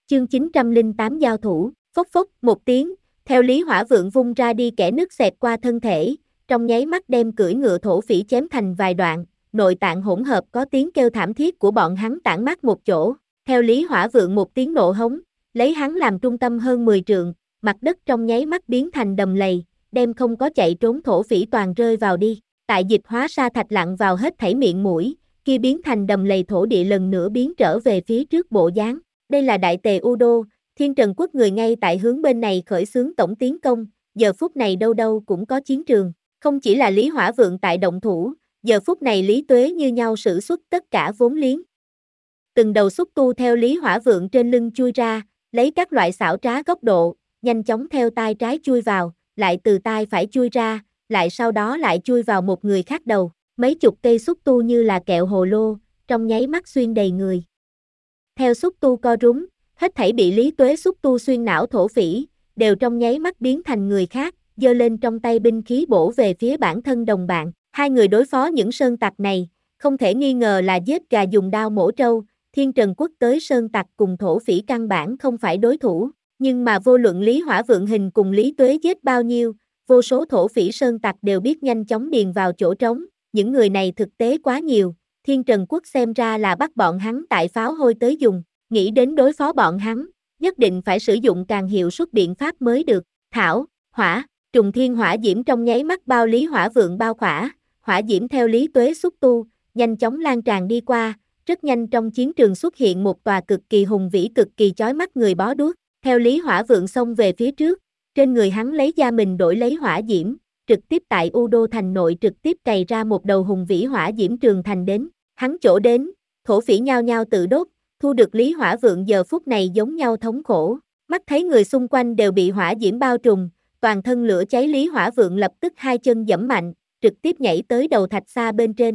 Chương 908 giao thủ, phốc phốc một tiếng, theo Lý Hỏa Vượng vung ra đi kẻ nước xẹt qua thân thể, trong nháy mắt đem cưỡi ngựa thổ phỉ chém thành vài đoạn, nội tạng hỗn hợp có tiếng kêu thảm thiết của bọn hắn tản mát một chỗ, theo Lý Hỏa Vượng một tiếng nộ hống, lấy hắn làm trung tâm hơn 10 trượng, mặt đất trong nháy mắt biến thành đầm lầy, đem không có chạy trốn thổ phỉ toàn rơi vào đi, tại dịch hóa sa thạch lặn vào hết thảy miệng mũi, kia biến thành đầm lầy thổ địa lần nữa biến trở về phía trước bộ dáng. Đây là Đại Tề U-Đô, Thiên Trần Quốc người ngay tại hướng bên này khởi xướng tổng tiến công, giờ phút này đâu đâu cũng có chiến trường, không chỉ là Lý Hỏa Vượng tại động thủ, giờ phút này Lý Tuế như nhau sử xuất tất cả vốn liếng. Từng đầu xúc tu theo Lý Hỏa Vượng trên lưng chui ra, lấy các loại xảo trá góc độ, nhanh chóng theo tai trái chui vào, lại từ tai phải chui ra, lại sau đó lại chui vào một người khác đầu, mấy chục cây xúc tu như là kẹo hồ lô, trong nháy mắt xuyên đầy người. Theo xúc tu co rúm, hết thảy bị Lý Tuế xúc tu xuyên não thổ phỉ, đều trong nháy mắt biến thành người khác, giơ lên trong tay binh khí bổ về phía bản thân đồng bạn. Hai người đối phó những sơn tặc này, không thể nghi ngờ là giết gà dùng đao mổ trâu, Thiên Trần Quốc tới sơn tặc cùng thổ phỉ căn bản không phải đối thủ, nhưng mà vô luận Lý Hỏa Vượng hình cùng Lý Tuế giết bao nhiêu, vô số thổ phỉ sơn tặc đều biết nhanh chóng điền vào chỗ trống, những người này thực tế quá nhiều. Thiên Trần Quốc xem ra là bắt bọn hắn tại pháo hôi tới dùng, nghĩ đến đối phó bọn hắn, nhất định phải sử dụng càng hiệu suất biện pháp mới được. Thảo, hỏa, trùng thiên hỏa diễm trong nháy mắt bao Lý Hỏa Vượng bao khỏa, hỏa diễm theo Lý Tuế xúc tu, nhanh chóng lan tràn đi qua, rất nhanh trong chiến trường xuất hiện một tòa cực kỳ hùng vĩ cực kỳ chói mắt người bó đuốc, theo Lý Hỏa Vượng xông về phía trước, trên người hắn lấy da mình đổi lấy hỏa diễm, trực tiếp tại U-Đô thành nội trực tiếp cày ra một đầu hùng vĩ hỏa diễm trường thành đến, hắn chỗ đến, thổ phỉ nhao nhao tự đốt, thu được Lý Hỏa Vượng giờ phút này giống nhau thống khổ, mắt thấy người xung quanh đều bị hỏa diễm bao trùm, toàn thân lửa cháy Lý Hỏa Vượng lập tức hai chân giẫm mạnh, trực tiếp nhảy tới đầu thạch xa bên trên.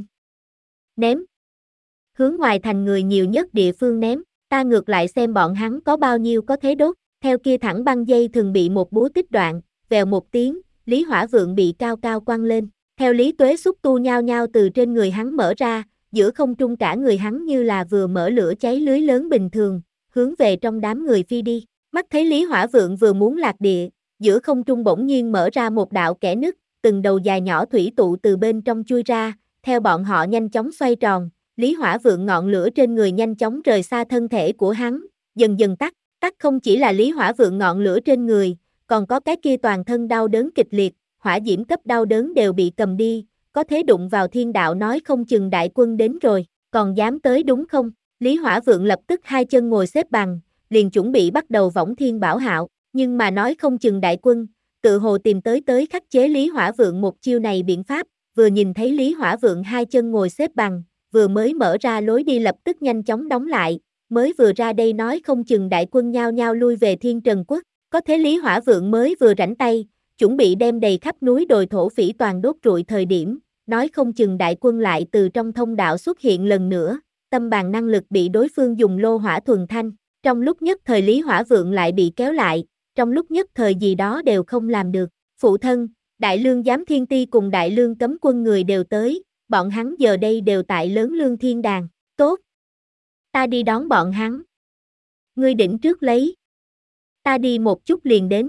Ném. Hướng ngoài thành người nhiều nhất địa phương ném, ta ngược lại xem bọn hắn có bao nhiêu có thế đốt, theo kia thẳng băng dây thường bị một búa tích đoạn, vèo một tiếng, Lý Hỏa Vượng bị cao cao quăng lên, theo Lý Tuế xúc tu nhao nhao từ trên người hắn mở ra, giữa không trung cả người hắn như là vừa mở lửa cháy lưới lớn bình thường, hướng về trong đám người phi đi, mắt thấy Lý Hỏa Vượng vừa muốn lạc địa, giữa không trung bỗng nhiên mở ra một đạo kẽ nứt, từng đầu dài nhỏ thủy tụ từ bên trong chui ra, theo bọn họ nhanh chóng xoay tròn, Lý Hỏa Vượng ngọn lửa trên người nhanh chóng rời xa thân thể của hắn, dần dần tắt, không chỉ là Lý Hỏa Vượng ngọn lửa trên người, còn có cái kia toàn thân đau đớn kịch liệt, hỏa diễm cấp đau đớn đều bị cầm đi, có thế đụng vào thiên đạo nói không chừng đại quân đến rồi, còn dám tới đúng không? Lý Hỏa Vượng lập tức hai chân ngồi xếp bằng, liền chuẩn bị bắt đầu võng thiên bảo hạo, nhưng mà nói không chừng đại quân, tự hồ tìm tới khắc chế Lý Hỏa Vượng một chiêu này biện pháp, vừa nhìn thấy Lý Hỏa Vượng hai chân ngồi xếp bằng, vừa mới mở ra lối đi lập tức nhanh chóng đóng lại, mới vừa ra đây nói không chừng đại quân nhao nhao lui về Thiên Trần Quốc, có thế Lý Hỏa Vượng mới vừa rảnh tay, chuẩn bị đem đầy khắp núi đồi thổ phỉ toàn đốt trụi thời điểm, nói không chừng đại quân lại từ trong thông đạo xuất hiện lần nữa, tâm bàn năng lực bị đối phương dùng lô hỏa thuần thanh, trong lúc nhất thời Lý Hỏa Vượng lại bị kéo lại, trong lúc nhất thời gì đó đều không làm được, phụ thân, Đại Lương Giám Thiên Ti cùng Đại Lương Cấm Quân người đều tới, bọn hắn giờ đây đều tại Lớn Lương Thiên Đàng, tốt, ta đi đón bọn hắn, ngươi đỉnh trước lấy, ta đi một chút liền đến.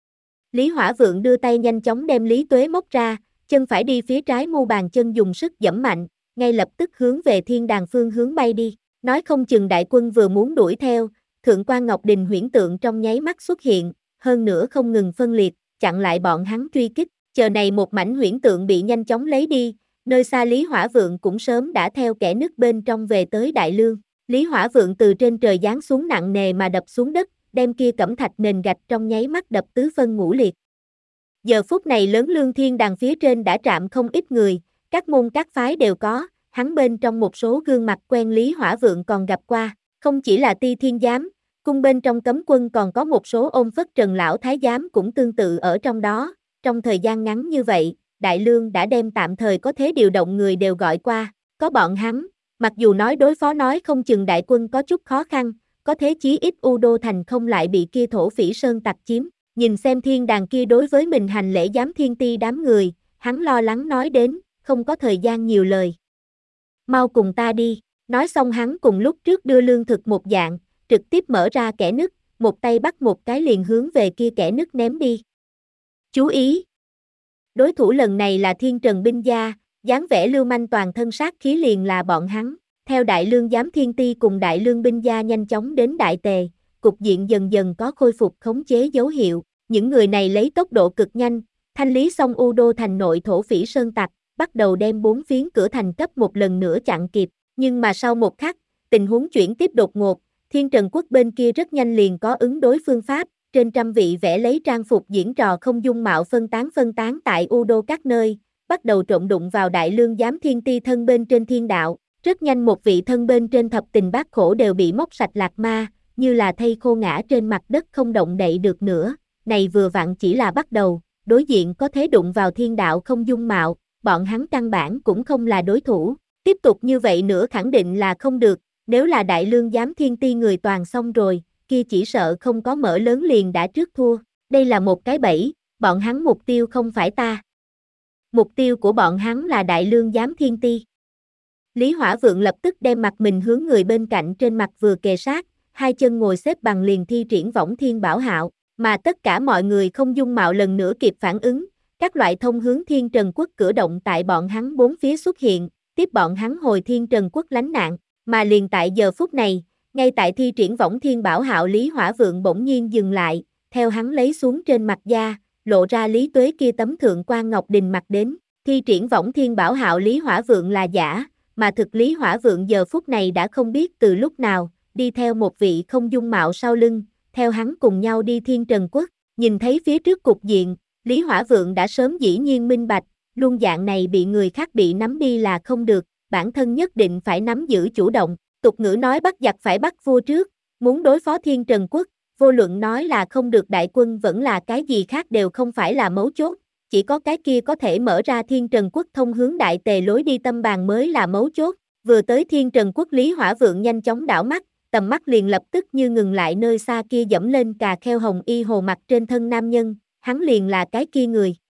Lý Hỏa Vượng đưa tay nhanh chóng đem Lý Tuế móc ra, chân phải đi phía trái mu bàn chân dùng sức giẫm mạnh, ngay lập tức hướng về thiên đàng phương hướng bay đi, nói không chừng đại quân vừa muốn đuổi theo, Thượng quan Ngọc Đình huyễn tượng trong nháy mắt xuất hiện, hơn nữa không ngừng phân liệt, chặn lại bọn hắn truy kích, chờ này một mảnh huyễn tượng bị nhanh chóng lấy đi, nơi xa Lý Hỏa Vượng cũng sớm đã theo kẻ nứt bên trong về tới Đại Lương, Lý Hỏa Vượng từ trên trời giáng xuống nặng nề mà đập xuống đất, đem kia cẩm thạch nền gạch trong nháy mắt đập tứ phân ngũ liệt. Giờ phút này Lớn Lương Thiên Đàng phía trên đã trạm không ít người, các môn các phái đều có, hắn bên trong một số gương mặt quen Lý Hỏa Vượng còn gặp qua, không chỉ là Ti Thiên Giám, cung bên trong cấm quân còn có một số ôn phất Trần Lão Thái Giám cũng tương tự ở trong đó, trong thời gian ngắn như vậy, Đại Lương đã đem tạm thời có thế điều động người đều gọi qua, có bọn hắn, mặc dù nói đối phó nói không chừng đại quân có chút khó khăn, có thế chí ít U-Đô thành không lại bị kia thổ phỉ sơn tặc chiếm, nhìn xem thiên đàng kia đối với mình hành lễ Giám Thiên Ti đám người, hắn lo lắng nói đến, không có thời gian nhiều lời. Mau cùng ta đi, nói xong hắn cùng lúc trước đưa lương thực một dạng, trực tiếp mở ra kẽ nứt, một tay bắt một cái liền hướng về kia kẽ nứt ném đi. Chú ý! Đối thủ lần này là Thiên Trần binh gia, dáng vẻ lưu manh toàn thân sát khí liền là bọn hắn. Theo Đại Lương Giám Thiên Ti cùng Đại Lương binh gia nhanh chóng đến Đại Tề, cục diện dần dần có khôi phục khống chế dấu hiệu. Những người này lấy tốc độ cực nhanh, thanh lý xong U Đô thành nội thổ phỉ sơn tặc, bắt đầu đem 4 phiến cửa thành cấp một lần nữa chặn kịp. Nhưng mà sau một khắc, tình huống chuyển tiếp đột ngột, Thiên Trần quốc bên kia rất nhanh liền có ứng đối phương pháp, trên trăm vị vẽ lấy trang phục diễn trò không dung mạo phân tán tại U Đô các nơi, bắt đầu trộn đụng vào Đại Lương Giám Thiên Ti thân bên trên thiên đạo. Rất nhanh một vị thân bên trên thập tình bát khổ đều bị móc sạch lạc ma, như là thây khô ngã trên mặt đất không động đậy được nữa. Này vừa vặn chỉ là bắt đầu, đối diện có thế đụng vào thiên đạo không dung mạo, bọn hắn căn bản cũng không là đối thủ. Tiếp tục như vậy nữa khẳng định là không được, nếu là Đại Lương Giám Thiên Ti người toàn xong rồi, kia chỉ sợ không có mở lớn liền đã trước thua. Đây là một cái bẫy, bọn hắn mục tiêu không phải ta. Mục tiêu của bọn hắn là Đại Lương Giám Thiên Ti. Lý Hỏa Vượng lập tức đem mặt mình hướng người bên cạnh trên mặt vừa kề sát, hai chân ngồi xếp bằng liền thi triển Võng Thiên Bảo Hạo, mà tất cả mọi người không dung mạo lần nữa kịp phản ứng, các loại thông hướng Thiên Trần quốc cửa động tại bọn hắn bốn phía xuất hiện, tiếp bọn hắn hồi Thiên Trần quốc lánh nạn, mà liền tại giờ phút này, ngay tại thi triển Võng Thiên Bảo Hạo Lý Hỏa Vượng bỗng nhiên dừng lại, theo hắn lấy xuống trên mặt da, lộ ra Lý Tuế kia tấm thượng quan ngọc đình mặt đến, thi triển Võng Thiên Bảo Hạo Lý Hỏa Vượng là giả, mà thực Lý Hỏa Vượng giờ phút này đã không biết từ lúc nào, đi theo một vị không dung mạo sau lưng, theo hắn cùng nhau đi Thiên Trần quốc, nhìn thấy phía trước cục diện, Lý Hỏa Vượng đã sớm dĩ nhiên minh bạch, luôn dạng này bị người khác bị nắm đi là không được, bản thân nhất định phải nắm giữ chủ động, tục ngữ nói bắt giặc phải bắt vua trước, muốn đối phó Thiên Trần quốc, vô luận nói là không được đại quân vẫn là cái gì khác đều không phải là mấu chốt, chỉ có cái kia có thể mở ra Thiên Trần quốc thông hướng Đại Tề lối đi tâm bàn mới là mấu chốt. Vừa tới Thiên Trần quốc Lý Hỏa Vượng nhanh chóng đảo mắt, tầm mắt liền lập tức như ngừng lại nơi xa kia dẫm lên cà kheo hồng y hồ mặt trên thân nam nhân, hắn liền là cái kia người.